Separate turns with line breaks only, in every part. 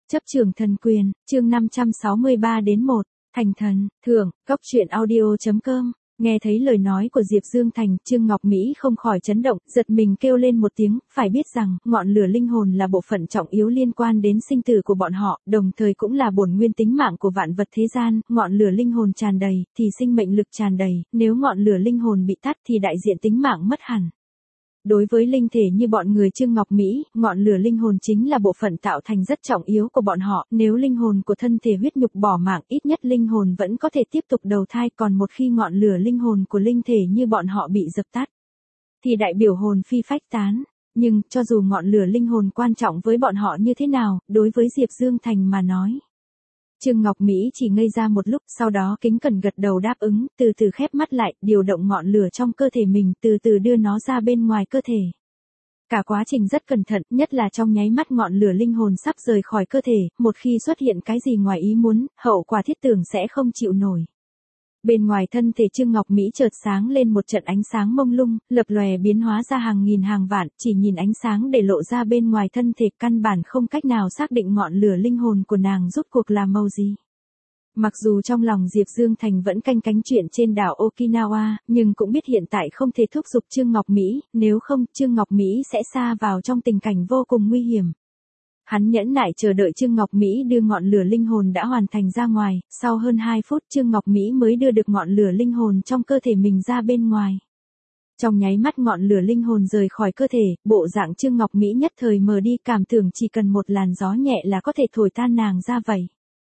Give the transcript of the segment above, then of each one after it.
Chấp trường thần quyền, chương 563-1, thành thần, thưởng, cóc truyện audio.com. Nghe thấy lời nói của Diệp Dương Thành, Trương Ngọc Mỹ không khỏi chấn động, giật mình kêu lên một tiếng, phải biết rằng, ngọn lửa linh hồn là bộ phận trọng yếu liên quan đến sinh tử của bọn họ, đồng thời cũng là bổn nguyên tính mạng của vạn vật thế gian, ngọn lửa linh hồn tràn đầy, thì sinh mệnh lực tràn đầy, nếu ngọn lửa linh hồn bị tắt thì đại diện tính mạng mất hẳn. Đối với linh thể như bọn người Trương Ngọc Mỹ, ngọn lửa linh hồn chính là bộ phận tạo thành rất trọng yếu của bọn họ, nếu linh hồn của thân thể huyết nhục bỏ mạng, ít nhất linh hồn vẫn có thể tiếp tục đầu thai, còn một khi ngọn lửa linh hồn của linh thể như bọn họ bị dập tắt, thì đại biểu hồn phi phách tán. Nhưng, cho dù ngọn lửa linh hồn quan trọng với bọn họ như thế nào, đối với Diệp Dương Thành mà nói, Trương Ngọc Mỹ chỉ ngây ra một lúc, sau đó kính cẩn gật đầu đáp ứng, từ từ khép mắt lại, điều động ngọn lửa trong cơ thể mình, từ từ đưa nó ra bên ngoài cơ thể. Cả quá trình rất cẩn thận, nhất là trong nháy mắt ngọn lửa linh hồn sắp rời khỏi cơ thể, một khi xuất hiện cái gì ngoài ý muốn, hậu quả thiết tưởng sẽ không chịu nổi. Bên ngoài thân thể Trương Ngọc Mỹ chợt sáng lên một trận ánh sáng mông lung, lập lòe biến hóa ra hàng nghìn hàng vạn, chỉ nhìn ánh sáng để lộ ra bên ngoài thân thể, căn bản không cách nào xác định ngọn lửa linh hồn của nàng rốt cuộc là màu gì. Mặc dù trong lòng Diệp Dương Thành vẫn canh cánh chuyện trên đảo Okinawa, nhưng cũng biết hiện tại không thể thúc giục Trương Ngọc Mỹ, nếu không, Trương Ngọc Mỹ sẽ sa vào trong tình cảnh vô cùng nguy hiểm. Hắn nhẫn nại chờ đợi Trương Ngọc Mỹ đưa ngọn lửa linh hồn đã hoàn thành ra ngoài, sau hơn 2 phút Trương Ngọc Mỹ mới đưa được ngọn lửa linh hồn trong cơ thể mình ra bên ngoài. Trong nháy mắt ngọn lửa linh hồn rời khỏi cơ thể, bộ dạng Trương Ngọc Mỹ nhất thời mờ đi, cảm tưởng chỉ cần một làn gió nhẹ là có thể thổi tan nàng ra vậy.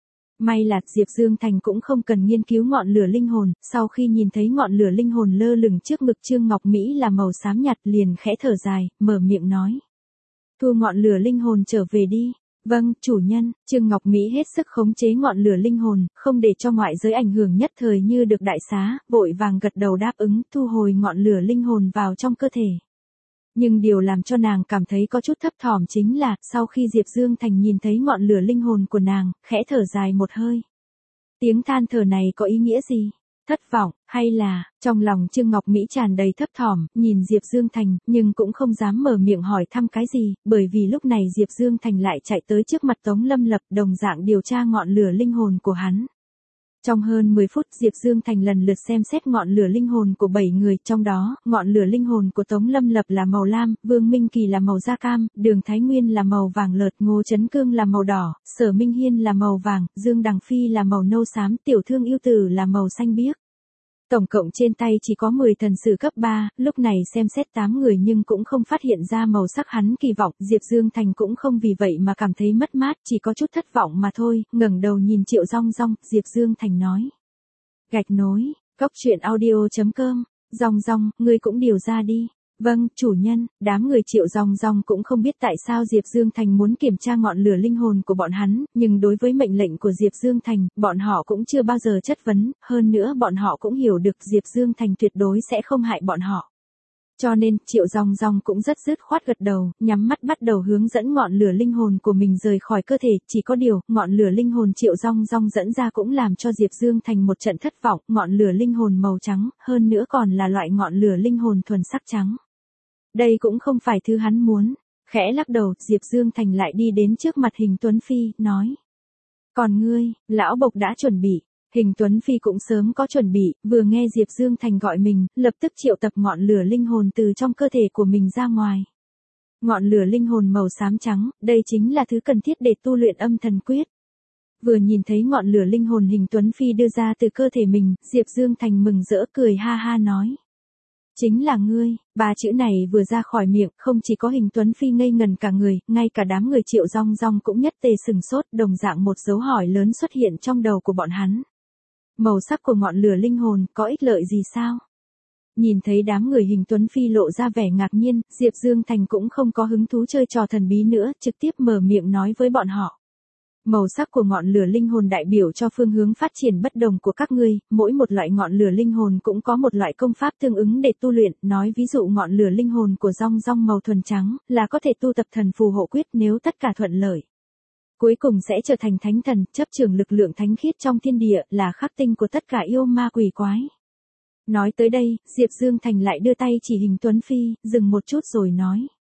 May là Diệp Dương Thành cũng không cần nghiên cứu ngọn lửa linh hồn, sau khi nhìn thấy ngọn lửa linh hồn lơ lửng trước ngực Trương Ngọc Mỹ là màu xám nhạt liền khẽ thở dài, mở miệng nói. Thu ngọn lửa linh hồn trở về đi. Vâng, chủ nhân. Trương Ngọc Mỹ hết sức khống chế ngọn lửa linh hồn, không để cho ngoại giới ảnh hưởng, nhất thời như được đại xá, vội vàng gật đầu đáp ứng, thu hồi ngọn lửa linh hồn vào trong cơ thể. Nhưng điều làm cho nàng cảm thấy có chút thấp thỏm chính là, sau khi Diệp Dương Thành nhìn thấy ngọn lửa linh hồn của nàng, khẽ thở dài một hơi. Tiếng than thở này có ý nghĩa gì? Thất vọng, hay là, trong lòng Trương Ngọc Mỹ tràn đầy thấp thỏm, nhìn Diệp Dương Thành, nhưng cũng không dám mở miệng hỏi thăm cái gì, bởi vì lúc này Diệp Dương Thành lại chạy tới trước mặt Tống Lâm Lập, đồng dạng điều tra ngọn lửa linh hồn của hắn. Trong hơn 10 phút Diệp Dương Thành lần lượt xem xét ngọn lửa linh hồn của 7 người, trong đó, ngọn lửa linh hồn của Tống Lâm Lập là màu lam, Vương Minh Kỳ là màu da cam, Đường Thái Nguyên là màu vàng lợt, Ngô Chấn Cương là màu đỏ, Sở Minh Hiên là màu vàng, Dương Đằng Phi là màu nâu xám, Tiểu Thương Yêu Tử là màu xanh biếc. Tổng cộng trên tay chỉ có 10 thần sử cấp 3, lúc này xem xét 8 người nhưng cũng không phát hiện ra màu sắc hắn kỳ vọng, Diệp Dương Thành cũng không vì vậy mà cảm thấy mất mát, chỉ có chút thất vọng mà thôi, ngẩng đầu nhìn Triệu Rong Rong, Diệp Dương Thành nói. Gạch nối, cóc truyện audio.com, Rong Rong, ngươi cũng điều ra đi. Vâng, chủ nhân. Đám người Triệu Rong Rong cũng không biết tại sao Diệp Dương Thành muốn kiểm tra ngọn lửa linh hồn của bọn hắn, nhưng đối với mệnh lệnh của Diệp Dương Thành, bọn họ cũng chưa bao giờ chất vấn, hơn nữa bọn họ cũng hiểu được Diệp Dương Thành tuyệt đối sẽ không hại bọn họ. Cho nên, Triệu Rong Rong cũng rất dứt khoát gật đầu, nhắm mắt bắt đầu hướng dẫn ngọn lửa linh hồn của mình rời khỏi cơ thể, chỉ có điều, ngọn lửa linh hồn Triệu Rong Rong dẫn ra cũng làm cho Diệp Dương Thành một trận thất vọng, ngọn lửa linh hồn màu trắng, hơn nữa còn là loại ngọn lửa linh hồn thuần sắc trắng. Đây cũng không phải thứ hắn muốn. Khẽ lắc đầu, Diệp Dương Thành lại đi đến trước mặt Hình Tuấn Phi, nói. Còn ngươi, lão bộc đã chuẩn bị. Hình Tuấn Phi cũng sớm có chuẩn bị, vừa nghe Diệp Dương Thành gọi mình, lập tức triệu tập ngọn lửa linh hồn từ trong cơ thể của mình ra ngoài. Ngọn lửa linh hồn màu xám trắng, đây chính là thứ cần thiết để tu luyện âm thần quyết. Vừa nhìn thấy ngọn lửa linh hồn Hình Tuấn Phi đưa ra từ cơ thể mình, Diệp Dương Thành mừng rỡ cười ha ha nói. Chính là ngươi. Ba chữ này vừa ra khỏi miệng, không chỉ có Hình Tuấn Phi ngây ngần cả người, ngay cả đám người Triệu Rong Rong cũng nhất tề sừng sốt, đồng dạng một dấu hỏi lớn xuất hiện trong đầu của bọn hắn. Màu sắc của ngọn lửa linh hồn có ích lợi gì sao? Nhìn thấy đám người Hình Tuấn Phi lộ ra vẻ ngạc nhiên, Diệp Dương Thành cũng không có hứng thú chơi trò thần bí nữa, trực tiếp mở miệng nói với bọn họ. Màu sắc của ngọn lửa linh hồn đại biểu cho phương hướng phát triển bất đồng của các ngươi, mỗi một loại ngọn lửa linh hồn cũng có một loại công pháp tương ứng để tu luyện, nói ví dụ ngọn lửa linh hồn của Rong Rong màu thuần trắng, là có thể tu tập thần phù hộ quyết nếu tất cả thuận lợi. Cuối cùng sẽ trở thành thánh thần, chấp trưởng lực lượng thánh khiết trong thiên địa, là khắc tinh của tất cả yêu ma quỷ quái. Nói tới đây, Diệp Dương Thành lại đưa tay chỉ Hình Tuấn Phi, dừng một chút rồi nói.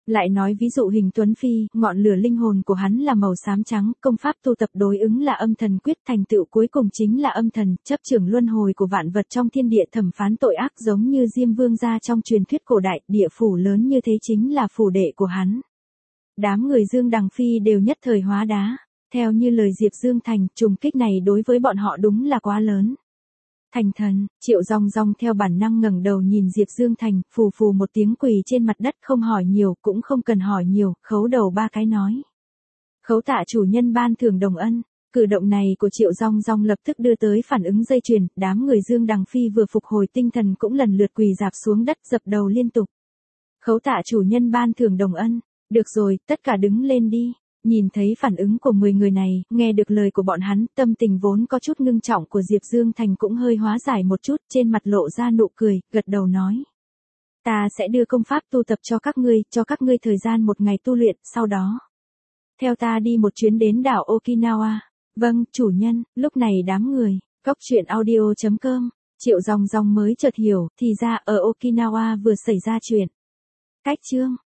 Lại nói ví dụ hình Tuấn Phi, ngọn lửa linh hồn của hắn là màu xám trắng, công pháp tu tập đối ứng là âm thần quyết, thành tựu cuối cùng chính là âm thần, chấp trưởng luân hồi của vạn vật trong thiên địa, thẩm phán tội ác, giống như Diêm Vương gia trong truyền thuyết cổ đại, địa phủ lớn như thế chính là phủ đệ của hắn. Đám người Dương Đằng Phi đều nhất thời hóa đá. Theo như lời Diệp Dương Thành, trùng kích này đối với bọn họ đúng là quá lớn. Thành thần, Triệu Rong Rong theo bản năng ngẩng đầu nhìn Diệp Dương Thành, phù phù một tiếng quỳ trên mặt đất, không hỏi nhiều, cũng không cần hỏi nhiều, khấu đầu 3 cái nói. Khấu tạ chủ nhân ban thưởng đồng ân. Cử động này của Triệu Rong Rong lập tức đưa tới phản ứng dây chuyền, đám người Dương Đằng Phi vừa phục hồi tinh thần cũng lần lượt quỳ rạp xuống đất, dập đầu liên tục. Khấu tạ chủ nhân ban thưởng đồng ân. Được rồi, tất cả đứng lên đi. Nhìn thấy phản ứng của 10 người này, nghe được lời của bọn hắn, tâm tình vốn có chút ngưng trọng của Diệp Dương Thành cũng hơi hóa giải một chút, trên mặt lộ ra nụ cười, gật đầu nói. Ta sẽ đưa công pháp tu tập cho các ngươi thời gian 1 ngày tu luyện, sau đó. Theo ta đi một chuyến đến đảo Okinawa. Vâng, chủ nhân. Lúc này đám người, Cóc Truyện Audio.com, Triệu Rong Rong mới chợt hiểu, thì ra ở Okinawa vừa xảy ra chuyện. Cách chương.